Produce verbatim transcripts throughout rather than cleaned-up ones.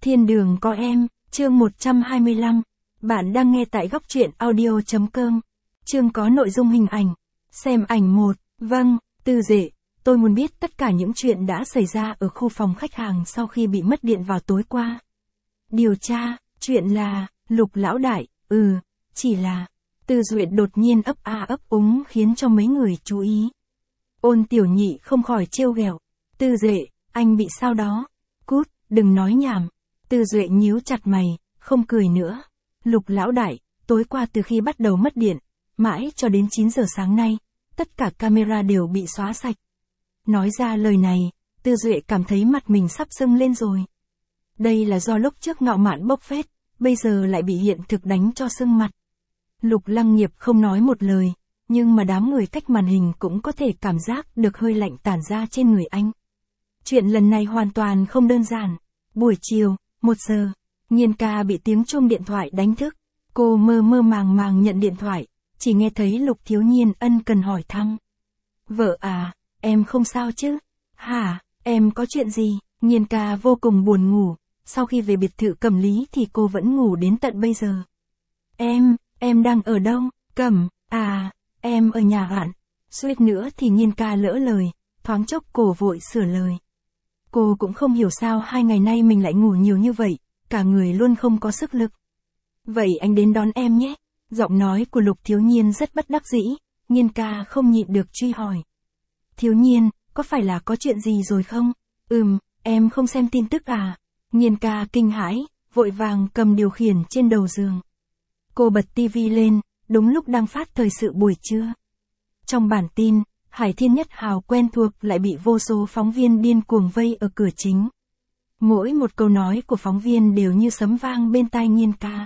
Thiên đường có em, chương một trăm hai mươi lăm. Bạn đang nghe tại góc truyện audio.com. Chương có nội dung hình ảnh. Xem ảnh một. Vâng, Tư Dệ, tôi muốn biết tất cả những chuyện đã xảy ra ở khu phòng khách hàng sau khi bị mất điện vào tối qua. Điều tra, chuyện là, Lục lão đại, ừ, chỉ là, Tư Duệ đột nhiên ấp a ấp úng khiến cho mấy người chú ý. Ôn Tiểu Nhị không khỏi trêu ghẹo. Tư Duệ, anh bị sao đó? Cút, đừng nói nhảm. Tư Duệ nhíu chặt mày, không cười nữa. Lục lão đại, tối qua từ khi bắt đầu mất điện, mãi cho đến chín giờ sáng nay, tất cả camera đều bị xóa sạch. Nói ra lời này, Tư Duệ cảm thấy mặt mình sắp sưng lên rồi. Đây là do lúc trước ngạo mạn bốc phét, bây giờ lại bị hiện thực đánh cho sưng mặt. Lục Lăng Nghiệp không nói một lời, nhưng mà đám người cách màn hình cũng có thể cảm giác được hơi lạnh tản ra trên người anh. Chuyện lần này hoàn toàn không đơn giản. Buổi chiều, một giờ, Nhiên ca bị tiếng chuông điện thoại đánh thức. Cô mơ mơ màng màng nhận điện thoại, chỉ nghe thấy Lục Thiếu Nhiên ân cần hỏi thăm. Vợ à, em không sao chứ? Hả, em có chuyện gì? Nhiên ca vô cùng buồn ngủ, sau khi về biệt thự Cẩm Lý thì cô vẫn ngủ đến tận bây giờ. Em, em đang ở đâu? Cẩm, à, em ở nhà bạn. Suýt nữa thì Nhiên ca lỡ lời, thoáng chốc cổ vội sửa lời. Cô cũng không hiểu sao hai ngày nay mình lại ngủ nhiều như vậy, cả người luôn không có sức lực. Vậy anh đến đón em nhé. Giọng nói của Lục Thiếu Nhiên rất bất đắc dĩ, Nhiên ca không nhịn được truy hỏi. Thiếu Nhiên, có phải là có chuyện gì rồi không? Ừm, em không xem tin tức à? Nhiên ca kinh hãi, vội vàng cầm điều khiển trên đầu giường. Cô bật tivi lên, đúng lúc đang phát thời sự buổi trưa. Trong bản tin, Hải Thiên Nhất Hào quen thuộc lại bị vô số phóng viên điên cuồng vây ở cửa chính. Mỗi một câu nói của phóng viên đều như sấm vang bên tai Nhiên ca.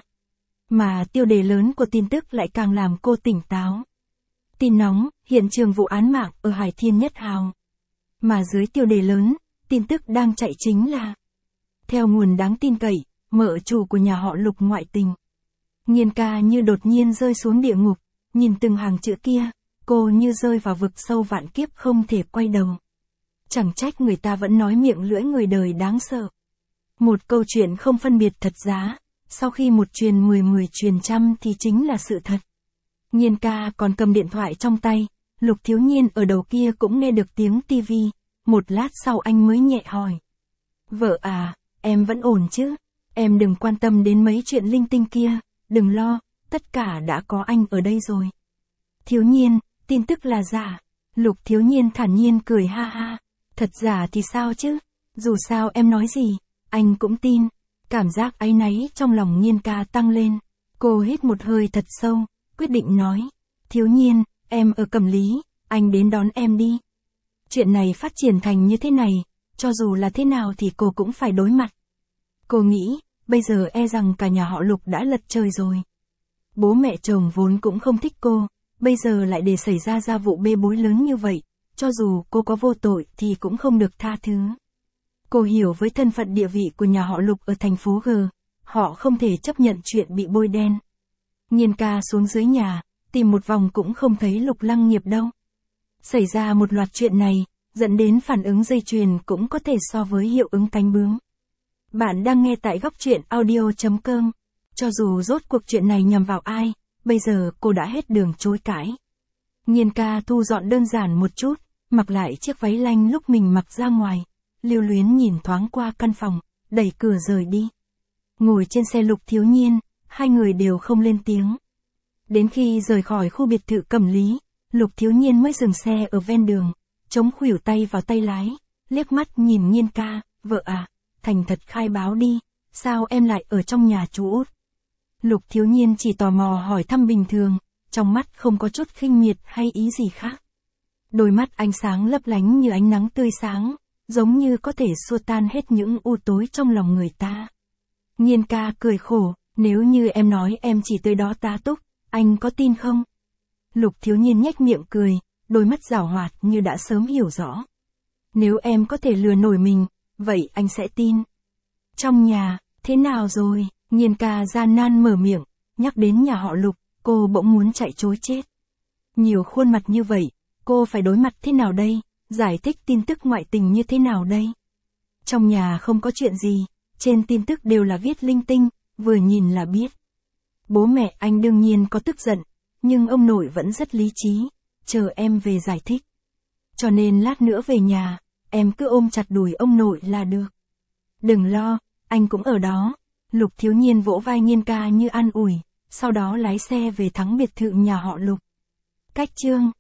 Mà tiêu đề lớn của tin tức lại càng làm cô tỉnh táo. Tin nóng, hiện trường vụ án mạng ở Hải Thiên Nhất Hào. Mà dưới tiêu đề lớn, tin tức đang chạy chính là theo nguồn đáng tin cậy, mợ chủ của nhà họ Lục ngoại tình. Nhiên ca như đột nhiên rơi xuống địa ngục, nhìn từng hàng chữ kia, cô như rơi vào vực sâu vạn kiếp không thể quay đầu. Chẳng trách người ta vẫn nói miệng lưỡi người đời đáng sợ. Một câu chuyện không phân biệt thật giá, sau khi một truyền mười mười truyền trăm thì chính là sự thật. Nhiên ca còn cầm điện thoại trong tay, Lục Thiếu Nhiên ở đầu kia cũng nghe được tiếng tivi, một lát sau anh mới nhẹ hỏi. Vợ à, em vẫn ổn chứ? Em đừng quan tâm đến mấy chuyện linh tinh kia, đừng lo, tất cả đã có anh ở đây rồi. Thiếu Nhiên, tin tức là giả. Lục Thiếu Nhiên thản nhiên cười ha ha. Thật giả thì sao chứ? Dù sao em nói gì, anh cũng tin. Cảm giác áy náy trong lòng Nhiên ca tăng lên. Cô hít một hơi thật sâu, quyết định nói. Thiếu Nhiên, em ở Cẩm Lý, anh đến đón em đi. Chuyện này phát triển thành như thế này, cho dù là thế nào thì cô cũng phải đối mặt. Cô nghĩ, bây giờ e rằng cả nhà họ Lục đã lật trời rồi. Bố mẹ chồng vốn cũng không thích cô, bây giờ lại để xảy ra ra vụ bê bối lớn như vậy, cho dù cô có vô tội thì cũng không được tha thứ. Cô hiểu với thân phận địa vị của nhà họ Lục ở thành phố G, họ không thể chấp nhận chuyện bị bôi đen. Nhiên ca xuống dưới nhà, tìm một vòng cũng không thấy Lục Lăng Nghiệp đâu. Xảy ra một loạt chuyện này, dẫn đến phản ứng dây chuyền cũng có thể so với hiệu ứng cánh bướm. Bạn đang nghe tại góc truyện audio.com. Cho dù rốt cuộc chuyện này nhằm vào ai, bây giờ cô đã hết đường chối cãi. Nhiên ca thu dọn đơn giản một chút, mặc lại chiếc váy lanh lúc mình mặc ra ngoài, lưu luyến nhìn thoáng qua căn phòng, đẩy cửa rời đi. Ngồi trên xe Lục Thiếu Nhiên, hai người đều không lên tiếng. Đến khi rời khỏi khu biệt thự Cẩm Lý, Lục Thiếu Nhiên mới dừng xe ở ven đường, chống khuỷu tay vào tay lái, liếc mắt nhìn Nhiên ca, vợ à, thành thật khai báo đi, sao em lại ở trong nhà chú út? Lục Thiếu Nhiên chỉ tò mò hỏi thăm bình thường, trong mắt không có chút khinh miệt hay ý gì khác. Đôi mắt ánh sáng lấp lánh như ánh nắng tươi sáng, giống như có thể xua tan hết những u tối trong lòng người ta. Nhiên ca cười khổ, nếu như em nói em chỉ tới đó tá túc, anh có tin không? Lục Thiếu Nhiên nhếch miệng cười, đôi mắt giảo hoạt như đã sớm hiểu rõ. Nếu em có thể lừa nổi mình, vậy anh sẽ tin. Trong nhà, thế nào rồi? Nhiên ca gian nan mở miệng, nhắc đến nhà họ Lục, cô bỗng muốn chạy trối chết. Nhiều khuôn mặt như vậy, cô phải đối mặt thế nào đây? Giải thích tin tức ngoại tình như thế nào đây? Trong nhà không có chuyện gì, trên tin tức đều là viết linh tinh, vừa nhìn là biết. Bố mẹ anh đương nhiên có tức giận, nhưng ông nội vẫn rất lý trí, chờ em về giải thích. Cho nên lát nữa về nhà, em cứ ôm chặt đùi ông nội là được. Đừng lo, anh cũng ở đó. Lục Thiếu Nhiên vỗ vai Nhiên ca như an ủi, sau đó lái xe về thẳng biệt thự nhà họ Lục. Cách chương